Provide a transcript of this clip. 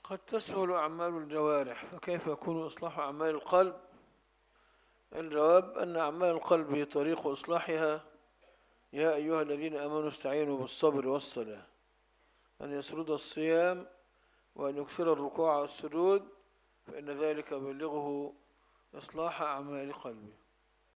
قد تسهل أعمال الجوارح، فكيف يكون إصلاح أعمال القلب؟ الجواب أن أعمال القلب هي طريق إصلاحها. يا أيها الذين آمنوا استعينوا بالصبر والصلاة، أن يسرد الصيام وأن يكثر الركوع والسجود، فإن ذلك يبلغه إصلاح أعمال قلبه.